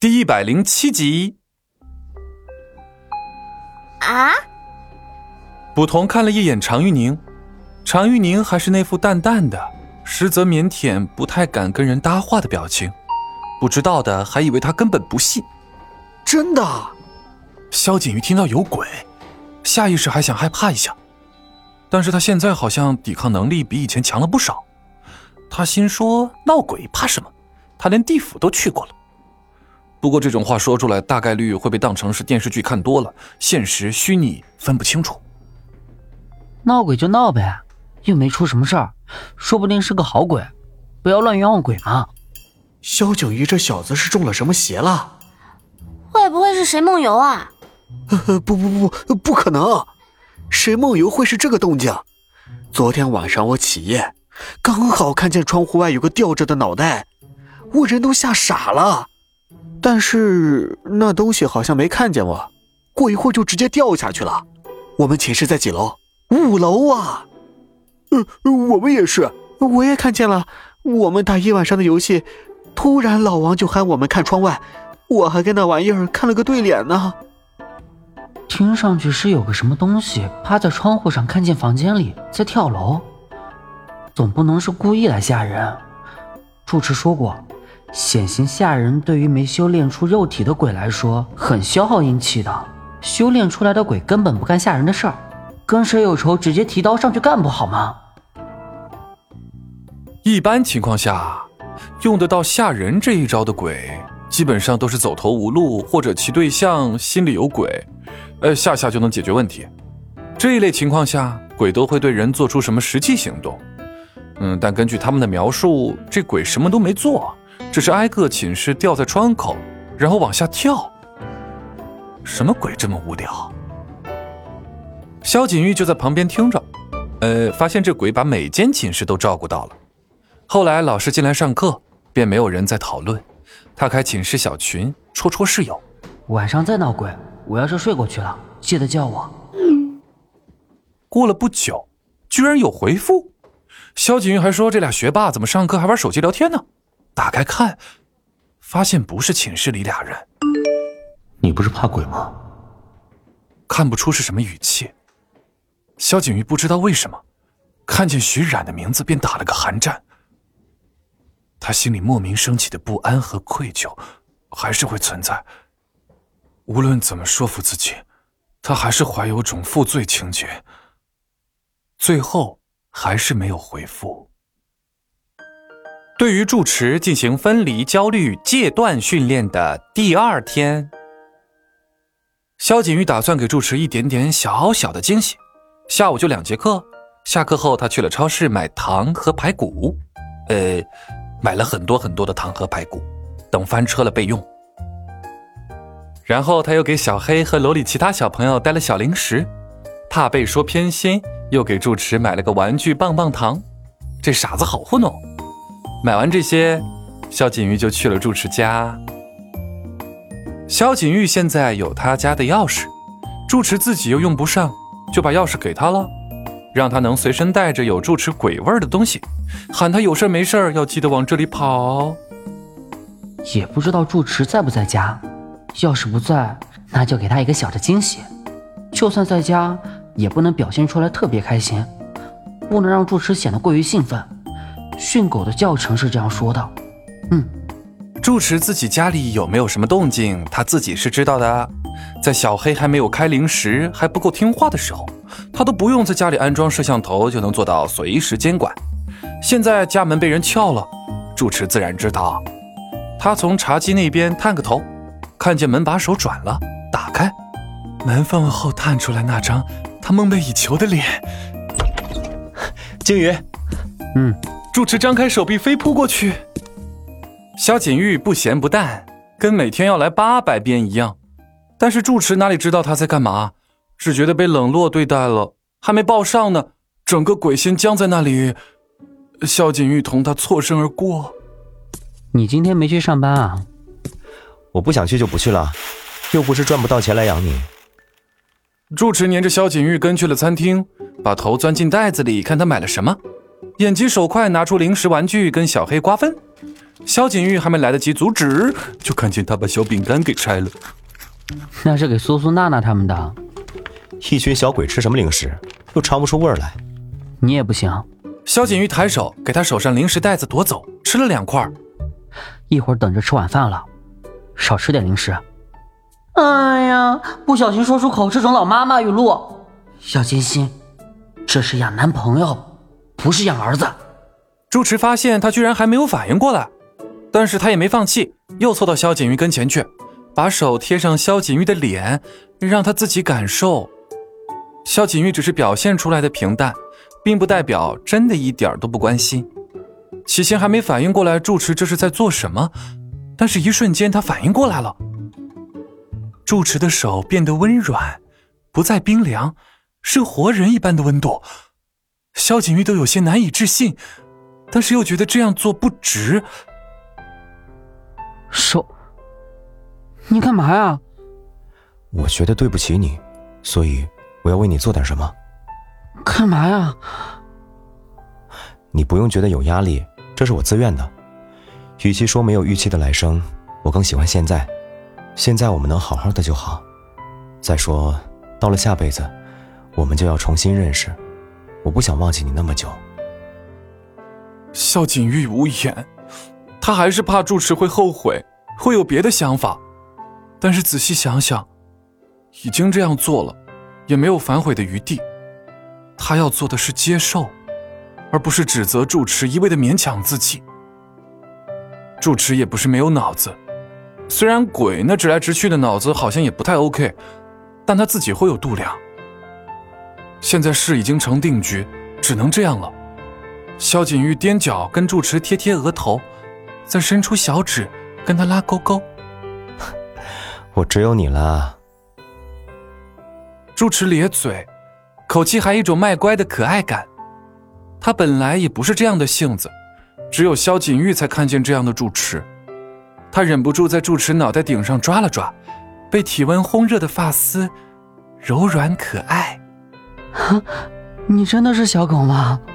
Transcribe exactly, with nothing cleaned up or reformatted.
第一百零七集。 啊！ 捕童看了一眼常玉宁，常玉宁还是那副淡淡的，实则腼腆，不太敢跟人搭话的表情。不知道的还以为他根本不信。 真的？ 萧锦瑜听到有鬼，下意识还想害怕一下，但是他现在好像抵抗能力比以前强了不少。他心说闹鬼怕什么，他连地府都去过了。不过这种话说出来，大概率会被当成是电视剧看多了，现实虚拟分不清楚。 闹鬼就闹呗，又没出什么事儿，说不定是个好鬼，不要乱冤枉鬼嘛。 萧景瑜这小子是中了什么邪了？ 会不会是谁梦游啊？ 呃，不不不，不可能，谁梦游会是这个动静？昨天晚上我起夜，刚好看见窗户外有个吊着的脑袋，我人都吓傻了。但是那东西好像没看见我，过一会儿就直接掉下去了。我们寝室在几楼？五楼啊。呃，我们也是，我也看见了。我们打一晚上的游戏，突然老王就喊我们看窗外，我还跟那玩意儿看了个对脸呢。 听上去是有个什么东西趴在窗户上看见房间里在跳楼，总不能是故意来吓人。主持说过，显形吓人对于没修炼出肉体的鬼来说很消耗阴气的，修炼出来的鬼根本不干吓人的事儿，跟谁有仇直接提刀上去干不好吗？ 一般情况下，用得到吓人这一招的鬼，基本上都是走投无路，或者其对象心里有鬼，呃，吓吓就能解决问题。这一类情况下，鬼都会对人做出什么实际行动。嗯，但根据他们的描述，这鬼什么都没做，只是挨个寝室吊在窗口，然后往下跳。什么鬼这么无聊？萧锦玉就在旁边听着，呃，发现这鬼把每间寝室都照顾到了。后来老师进来上课，便没有人在讨论。他开寝室小群，戳戳室友。 晚上再闹鬼，我要是睡过去了，记得叫我。 过了不久，居然有回复。萧锦玉还说这俩学霸怎么上课还玩手机聊天呢？打开看，发现不是寝室里俩人。 你不是怕鬼吗？ 看不出是什么语气。萧景瑜不知道为什么，看见徐冉的名字便打了个寒战。他心里莫名升起的不安和愧疚，还是会存在。无论怎么说服自己，他还是怀有种负罪情节。最后还是没有回复。对于住持进行分离焦虑戒断训练的第二天，萧锦玉打算给住持一点点小小的惊喜。下午就两节课，下课后他去了超市买糖和排骨，呃，买了很多很多的糖和排骨，等翻车了备用。然后他又给小黑和楼里其他小朋友带了小零食，怕被说偏心，又给住持买了个玩具棒棒糖。这傻子好糊弄。买完这些，萧锦玉就去了住持家。萧锦玉现在有他家的钥匙，住持自己又用不上，就把钥匙给他了，让他能随身带着有住持鬼味的东西，喊他有事没事要记得往这里跑。 也不知道住持在不在家，要是不在，那就给他一个小的惊喜。就算在家，也不能表现出来特别开心，不能让住持显得过于兴奋。训狗的教程是这样说的。嗯， 住持自己家里有没有什么动静，他自己是知道的。在小黑还没有开零食还不够听话的时候，他都不用在家里安装摄像头就能做到随时监管。现在家门被人撬了，住持自然知道。他从茶几那边探个头，看见门把手转了，打开门缝后探出来那张他梦寐以求的脸。 鲸鱼， 嗯， 住持张开手臂飞扑过去。萧锦玉不咸不淡，跟每天要来八百遍一样。但是住持哪里知道他在干嘛，只觉得被冷落对待了，还没报上呢，整个鬼先僵在那里。萧锦玉同他错身而过。 你今天没去上班啊？ 我不想去就不去了，又不是赚不到钱来养你。 住持黏着萧锦玉跟去了餐厅，把头钻进袋子里看他买了什么，眼疾手快拿出零食玩具跟小黑瓜分。 萧景玉还没来得及阻止，就看见他把小饼干给拆了。 那是给苏苏娜娜他们的。 一群小鬼吃什么零食，又尝不出味儿来。 你也不行。 萧景玉抬手给他手上零食袋子夺走，吃了两块。 一会儿等着吃晚饭了，少吃点零食。哎呀，不小心说出口这种老妈妈语录，要坚信，这是养男朋友，不是养儿子。 住持发现他居然还没有反应过来，但是他也没放弃，又凑到萧景玉跟前去，把手贴上萧景玉的脸，让他自己感受。萧景玉只是表现出来的平淡，并不代表真的一点都不关心。起先还没反应过来住持这是在做什么，但是一瞬间他反应过来了。住持的手变得温软，不再冰凉，是活人一般的温度。萧景玉都有些难以置信，但是又觉得这样做不值。 手，你干嘛呀？ 我觉得对不起你，所以我要为你做点什么。 干嘛呀？ 你不用觉得有压力，这是我自愿的。与其说没有预期的来生，我更喜欢现在。现在我们能好好的就好。再说，到了下辈子，我们就要重新认识。我不想忘记你那么久。 萧景玉无言，他还是怕住持会后悔，会有别的想法。但是仔细想想，已经这样做了，也没有反悔的余地。他要做的是接受，而不是指责住持一味的勉强自己。住持也不是没有脑子，虽然鬼那直来直去的脑子好像也不太 OK， 但他自己会有度量。现在事已经成定局，只能这样了。萧景玉踮脚跟住持贴贴额头，再伸出小指跟他拉勾勾。 我只有你了。 住持咧嘴，口气还一种卖乖的可爱感。他本来也不是这样的性子，只有萧景玉才看见这样的住持。他忍不住在住持脑袋顶上抓了抓，被体温烘热的发丝柔软可爱。 你真的是小狗吗？